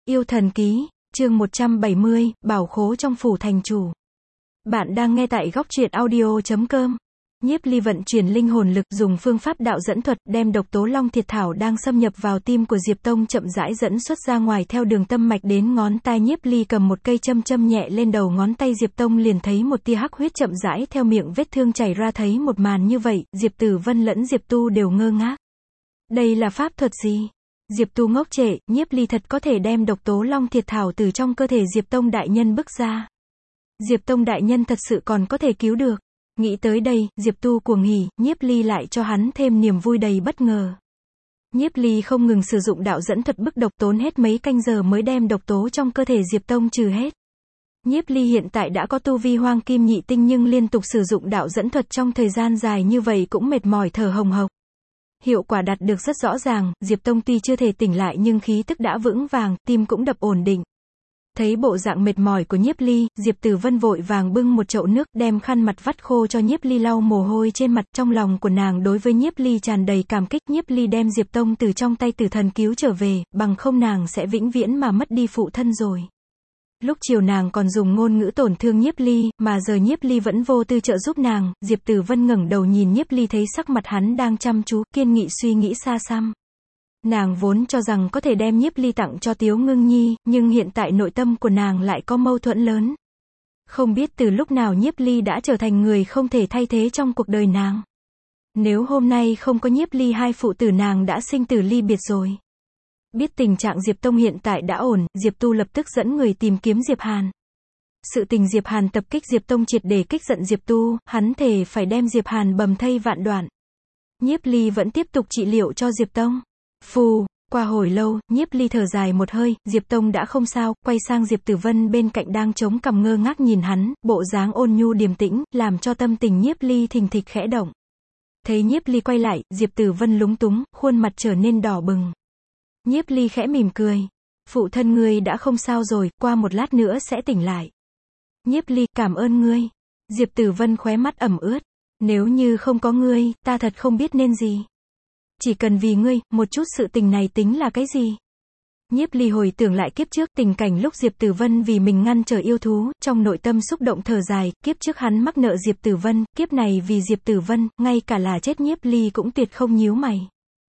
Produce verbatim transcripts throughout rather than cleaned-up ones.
Yêu thần ký, chương một trăm bảy mươi, bảo khố trong phủ thành chủ. Bạn đang nghe tại góc truyện audio chấm com. Nhiếp Ly vận chuyển linh hồn lực, dùng phương pháp đạo dẫn thuật, đem độc tố long thiệt thảo đang xâm nhập vào tim của Diệp Tông chậm rãi dẫn xuất ra ngoài theo đường tâm mạch đến ngón tay. Nhiếp Ly cầm một cây châm châm nhẹ lên đầu ngón tay Diệp Tông, liền thấy một tia hắc huyết chậm rãi theo miệng vết thương chảy ra. Thấy một màn như vậy, Diệp Tử Vân lẫn Diệp Tu đều ngơ ngác. Đây là pháp thuật gì? Diệp Tu ngốc trệ, Nhiếp Ly thật có thể đem độc tố long thiệt thảo từ trong cơ thể Diệp Tông đại nhân bức ra. Diệp Tông đại nhân thật sự còn có thể cứu được. Nghĩ tới đây, Diệp Tu cuồng hỉ, Nhiếp Ly lại cho hắn thêm niềm vui đầy bất ngờ. Nhiếp Ly không ngừng sử dụng đạo dẫn thuật bức độc, tốn hết mấy canh giờ mới đem độc tố trong cơ thể Diệp Tông trừ hết. Nhiếp Ly hiện tại đã có tu vi hoang kim nhị tinh, nhưng liên tục sử dụng đạo dẫn thuật trong thời gian dài như vậy cũng mệt mỏi thở hồng hộc. Hiệu quả đạt được rất rõ ràng, Diệp Tông tuy chưa thể tỉnh lại nhưng khí tức đã vững vàng, tim cũng đập ổn định. Thấy bộ dạng mệt mỏi của Nhiếp Ly, Diệp Tử Vân vội vàng bưng một chậu nước, đem khăn mặt vắt khô cho Nhiếp Ly lau mồ hôi trên mặt. Trong lòng của nàng đối với Nhiếp Ly tràn đầy cảm kích. Nhiếp Ly đem Diệp Tông từ trong tay tử thần cứu trở về, bằng không nàng sẽ vĩnh viễn mà mất đi phụ thân rồi. Lúc chiều nàng còn dùng ngôn ngữ tổn thương Nhiếp Ly, mà giờ Nhiếp Ly vẫn vô tư trợ giúp nàng. Diệp Tử Vân ngẩng đầu nhìn Nhiếp Ly, thấy sắc mặt hắn đang chăm chú, kiên nghị suy nghĩ xa xăm. Nàng vốn cho rằng có thể đem Nhiếp Ly tặng cho Tiếu Ngưng Nhi, nhưng hiện tại nội tâm của nàng lại có mâu thuẫn lớn. Không biết từ lúc nào Nhiếp Ly đã trở thành người không thể thay thế trong cuộc đời nàng. Nếu hôm nay không có Nhiếp Ly, hai phụ tử nàng đã sinh tử ly biệt rồi. Biết tình trạng Diệp Tông hiện tại đã ổn, Diệp Tu lập tức dẫn người tìm kiếm Diệp Hàn. Sự tình Diệp Hàn tập kích Diệp Tông triệt để kích giận Diệp Tu, hắn thề phải đem Diệp Hàn bầm thây vạn đoạn. Nhiếp Ly vẫn tiếp tục trị liệu cho Diệp Tông. Phù, qua hồi lâu, Nhiếp Ly thở dài một hơi, Diệp Tông đã không sao, quay sang Diệp Tử Vân bên cạnh đang chống cằm ngơ ngác nhìn hắn, bộ dáng ôn nhu điềm tĩnh, làm cho tâm tình Nhiếp Ly thình thịch khẽ động. Thấy Nhiếp Ly quay lại, Diệp Tử Vân lúng túng, khuôn mặt trở nên đỏ bừng. Nhiếp Ly khẽ mỉm cười. Phụ thân ngươi đã không sao rồi, qua một lát nữa sẽ tỉnh lại. Nhiếp Ly, cảm ơn ngươi. Diệp Tử Vân khóe mắt ẩm ướt. Nếu như không có ngươi, ta thật không biết nên gì. Chỉ cần vì ngươi, một chút sự tình này tính là cái gì? Nhiếp Ly hồi tưởng lại kiếp trước, tình cảnh lúc Diệp Tử Vân vì mình ngăn trở yêu thú, trong nội tâm xúc động thở dài, kiếp trước hắn mắc nợ Diệp Tử Vân, kiếp này vì Diệp Tử Vân, ngay cả là chết Nhiếp Ly cũng tuyệt không nhíu mày.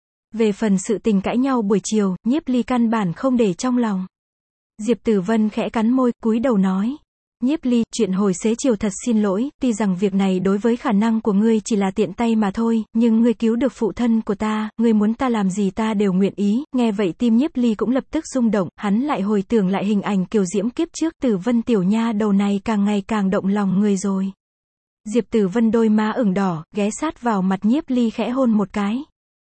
Về phần sự tình cãi nhau buổi chiều, Nhiếp Ly căn bản không để trong lòng. Diệp Tử Vân khẽ cắn môi, cúi đầu nói. Nhiếp Ly, chuyện hồi xế chiều thật xin lỗi, tuy rằng việc này đối với khả năng của ngươi chỉ là tiện tay mà thôi, nhưng ngươi cứu được phụ thân của ta, ngươi muốn ta làm gì ta đều nguyện ý. Nghe vậy tim Nhiếp Ly cũng lập tức rung động, hắn lại hồi tưởng lại hình ảnh kiều diễm kiếp trước, Tử Vân tiểu nha đầu này càng ngày càng động lòng người rồi. Diệp Tử Vân đôi má ửng đỏ, ghé sát vào mặt Nhiếp Ly khẽ hôn một cái.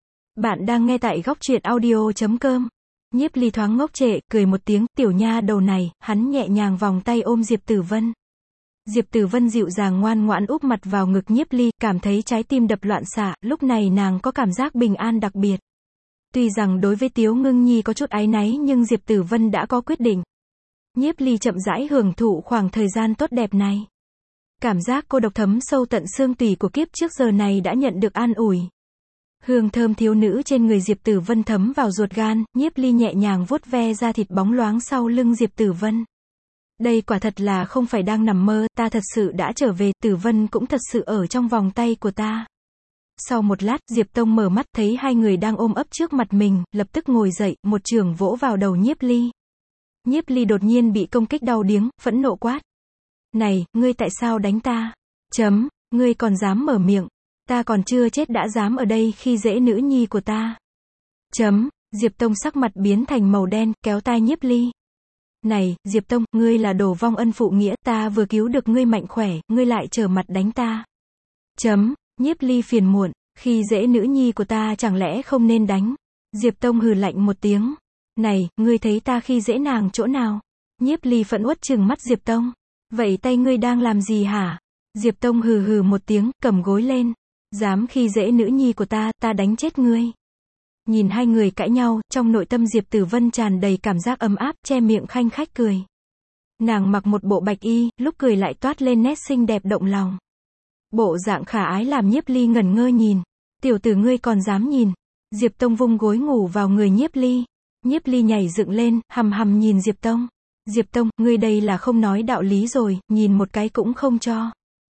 Bạn đang nghe tại góc truyện audio chấm com. Nhiếp Ly thoáng ngốc trệ, cười một tiếng, tiểu nha đầu này, hắn nhẹ nhàng vòng tay ôm Diệp Tử Vân. Diệp Tử Vân dịu dàng ngoan ngoãn úp mặt vào ngực Nhiếp Ly, cảm thấy trái tim đập loạn xạ, lúc này nàng có cảm giác bình an đặc biệt. Tuy rằng đối với Tiếu Ngưng Nhi có chút áy náy, nhưng Diệp Tử Vân đã có quyết định. Nhiếp Ly chậm rãi hưởng thụ khoảng thời gian tốt đẹp này. Cảm giác cô độc thấm sâu tận xương tủy của kiếp trước giờ này đã nhận được an ủi. Hương thơm thiếu nữ trên người Diệp Tử Vân thấm vào ruột gan, Nhiếp Ly nhẹ nhàng vuốt ve da thịt bóng loáng sau lưng Diệp Tử Vân. Đây quả thật là không phải đang nằm mơ, ta thật sự đã trở về, Tử Vân cũng thật sự ở trong vòng tay của ta. Sau một lát, Diệp Tông mở mắt thấy hai người đang ôm ấp trước mặt mình, lập tức ngồi dậy, một chưởng vỗ vào đầu Nhiếp Ly. Nhiếp Ly đột nhiên bị công kích đau điếng, phẫn nộ quát. Này, ngươi tại sao đánh ta? Chấm, ngươi còn dám mở miệng. Ta còn chưa chết đã dám ở đây khi dễ nữ nhi của ta. Chấm, Diệp Tông sắc mặt biến thành màu đen, kéo tai Nhiếp Ly. Này, Diệp Tông, ngươi là đồ vong ân phụ nghĩa, ta vừa cứu được ngươi mạnh khỏe, ngươi lại trở mặt đánh ta. Chấm, Nhiếp Ly phiền muộn, khi dễ nữ nhi của ta chẳng lẽ không nên đánh. Diệp Tông hừ lạnh một tiếng. Này, ngươi thấy ta khi dễ nàng chỗ nào? Nhiếp Ly phẫn uất trừng mắt Diệp Tông. Vậy tay ngươi đang làm gì hả? Diệp Tông hừ hừ một tiếng, cầm gối lên. Dám khi dễ nữ nhi của ta, ta đánh chết ngươi. Nhìn hai người cãi nhau, trong nội tâm Diệp Tử Vân tràn đầy cảm giác ấm áp, che miệng khanh khách cười. Nàng mặc một bộ bạch y, lúc cười lại toát lên nét xinh đẹp động lòng. Bộ dạng khả ái làm Nhiếp Ly ngẩn ngơ nhìn. Tiểu tử ngươi còn dám nhìn. Diệp Tông vung gối ngủ vào người Nhiếp Ly. Nhiếp Ly nhảy dựng lên, hằm hằm nhìn Diệp Tông. Diệp Tông, ngươi đây là không nói đạo lý rồi, nhìn một cái cũng không cho.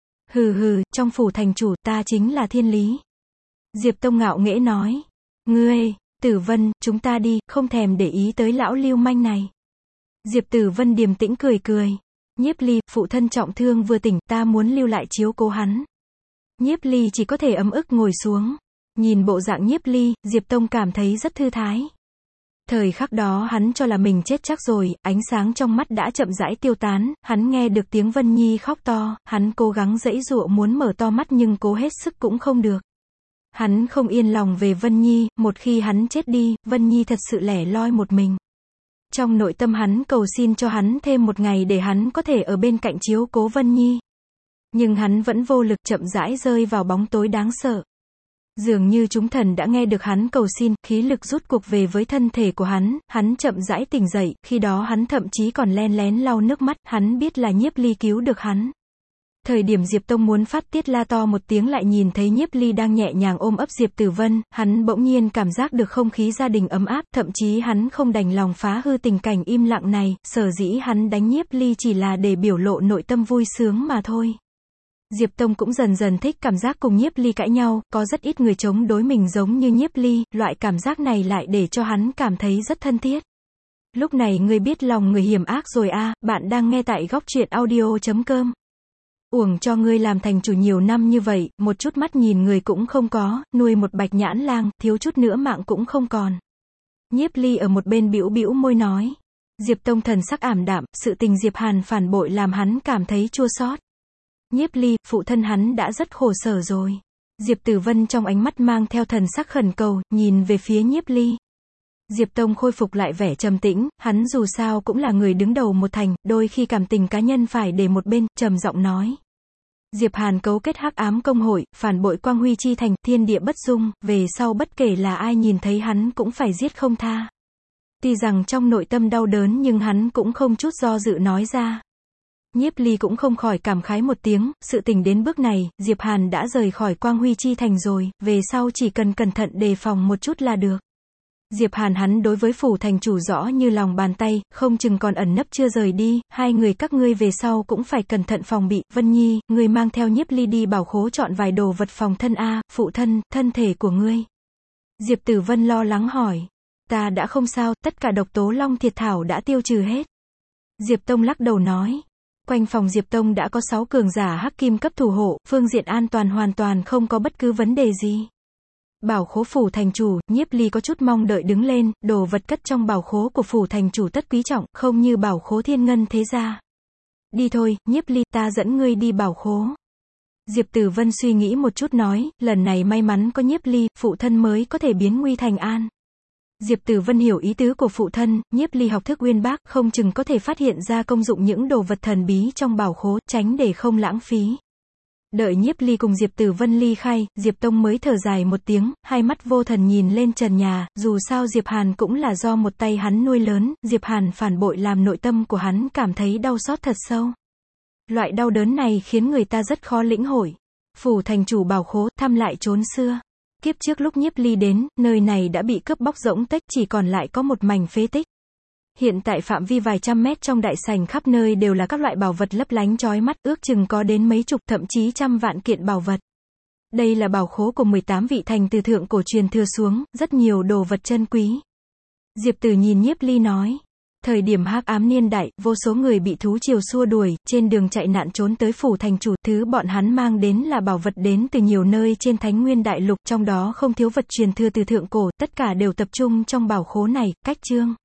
Hừ hừ, trong phủ thành chủ, ta chính là thiên lý. Diệp Tông ngạo nghễ nói. Ngươi, Tử Vân, chúng ta đi, không thèm để ý tới lão lưu manh này. Diệp Tử Vân điềm tĩnh cười cười. Nhiếp Ly, phụ thân trọng thương vừa tỉnh, ta muốn lưu lại chiếu cố hắn. Nhiếp Ly chỉ có thể ấm ức ngồi xuống. Nhìn bộ dạng Nhiếp Ly, Diệp Tông cảm thấy rất thư thái. Thời khắc đó hắn cho là mình chết chắc rồi, ánh sáng trong mắt đã chậm rãi tiêu tán, hắn nghe được tiếng Vân Nhi khóc to, hắn cố gắng giãy giụa muốn mở to mắt nhưng cố hết sức cũng không được. Hắn không yên lòng về Vân Nhi, một khi hắn chết đi, Vân Nhi thật sự lẻ loi một mình. Trong nội tâm hắn cầu xin cho hắn thêm một ngày để hắn có thể ở bên cạnh chiếu cố Vân Nhi. Nhưng hắn vẫn vô lực, chậm rãi rơi vào bóng tối đáng sợ. Dường như chúng thần đã nghe được hắn cầu xin, khí lực rút cuộc về với thân thể của hắn, hắn chậm rãi tỉnh dậy, khi đó hắn thậm chí còn len lén lau nước mắt, hắn biết là Nhiếp Ly cứu được hắn. Thời điểm Diệp Tông muốn phát tiết la to một tiếng lại nhìn thấy Nhiếp Ly đang nhẹ nhàng ôm ấp Diệp Tử Vân, hắn bỗng nhiên cảm giác được không khí gia đình ấm áp, thậm chí hắn không đành lòng phá hư tình cảnh im lặng này, sở dĩ hắn đánh Nhiếp Ly chỉ là để biểu lộ nội tâm vui sướng mà thôi. Diệp Tông cũng dần dần thích cảm giác cùng Nhiếp Ly cãi nhau, có rất ít người chống đối mình giống như Nhiếp Ly, loại cảm giác này lại để cho hắn cảm thấy rất thân thiết. Lúc này ngươi biết lòng người hiểm ác rồi a, à, bạn đang nghe tại góc truyện audio chấm com. Uổng cho ngươi làm thành chủ nhiều năm như vậy, một chút mắt nhìn người cũng không có, nuôi một bạch nhãn lang, thiếu chút nữa mạng cũng không còn. Nhiếp Ly ở một bên bĩu bĩu môi nói. Diệp Tông thần sắc ảm đạm, sự tình Diệp Hàn phản bội làm hắn cảm thấy chua xót. Nhiếp Ly, phụ thân hắn đã rất khổ sở rồi. Diệp Tử Vân trong ánh mắt mang theo thần sắc khẩn cầu, nhìn về phía Nhiếp Ly. Diệp Tông khôi phục lại vẻ trầm tĩnh, hắn dù sao cũng là người đứng đầu một thành, đôi khi cảm tình cá nhân phải để một bên, trầm giọng nói. Diệp Hàn cấu kết hắc ám công hội, phản bội quang huy chi thành, thiên địa bất dung, về sau bất kể là ai nhìn thấy hắn cũng phải giết không tha. Tuy rằng trong nội tâm đau đớn nhưng hắn cũng không chút do dự nói ra. Nhiếp Ly cũng không khỏi cảm khái một tiếng, sự tình đến bước này, Diệp Hàn đã rời khỏi quang huy chi thành rồi, về sau chỉ cần cẩn thận đề phòng một chút là được. Diệp Hàn hắn đối với phủ thành chủ rõ như lòng bàn tay, không chừng còn ẩn nấp chưa rời đi, hai người các ngươi về sau cũng phải cẩn thận phòng bị. Vân Nhi, ngươi mang theo Nhiếp Ly đi bảo khố chọn vài đồ vật phòng thân a, phụ thân, thân thể của ngươi. Diệp Tử Vân lo lắng hỏi. Ta đã không sao, tất cả độc tố long thiệt thảo đã tiêu trừ hết. Diệp Tông lắc đầu nói. Quanh phòng Diệp Tông đã có sáu cường giả hắc kim cấp thủ hộ, phương diện an toàn hoàn toàn không có bất cứ vấn đề gì. Bảo khố phủ thành chủ, Nhiếp Ly có chút mong đợi đứng lên, đồ vật cất trong bảo khố của phủ thành chủ tất quý trọng, không như bảo khố thiên ngân thế gia. Đi thôi, Nhiếp Ly, ta dẫn ngươi đi bảo khố. Diệp Tử Vân suy nghĩ một chút nói, lần này may mắn có Nhiếp Ly, phụ thân mới có thể biến nguy thành an. Diệp Tử Vân hiểu ý tứ của phụ thân, Nhiếp Ly học thức uyên bác, không chừng có thể phát hiện ra công dụng những đồ vật thần bí trong bảo khố, tránh để không lãng phí. Đợi Nhiếp Ly cùng Diệp Tử Vân ly khai, Diệp Tông mới thở dài một tiếng, hai mắt vô thần nhìn lên trần nhà, dù sao Diệp Hàn cũng là do một tay hắn nuôi lớn, Diệp Hàn phản bội làm nội tâm của hắn cảm thấy đau xót thật sâu. Loại đau đớn này khiến người ta rất khó lĩnh hội. Phủ thành chủ bảo khố, thăm lại chốn xưa. Kiếp trước lúc Nhiếp Ly đến, nơi này đã bị cướp bóc rỗng tếch, chỉ còn lại có một mảnh phế tích. Hiện tại phạm vi vài trăm mét trong đại sảnh khắp nơi đều là các loại bảo vật lấp lánh chói mắt, ước chừng có đến mấy chục thậm chí trăm vạn kiện bảo vật. Đây là bảo khố của mười tám vị thành từ thượng cổ truyền thừa xuống, rất nhiều đồ vật chân quý. Diệp Tử nhìn Nhiếp Ly nói. Thời điểm hắc ám niên đại, vô số người bị thú triều xua đuổi, trên đường chạy nạn trốn tới phủ thành chủ, thứ bọn hắn mang đến là bảo vật đến từ nhiều nơi trên Thánh Nguyên Đại Lục, trong đó không thiếu vật truyền thừa từ thượng cổ, tất cả đều tập trung trong bảo khố này, cách chương.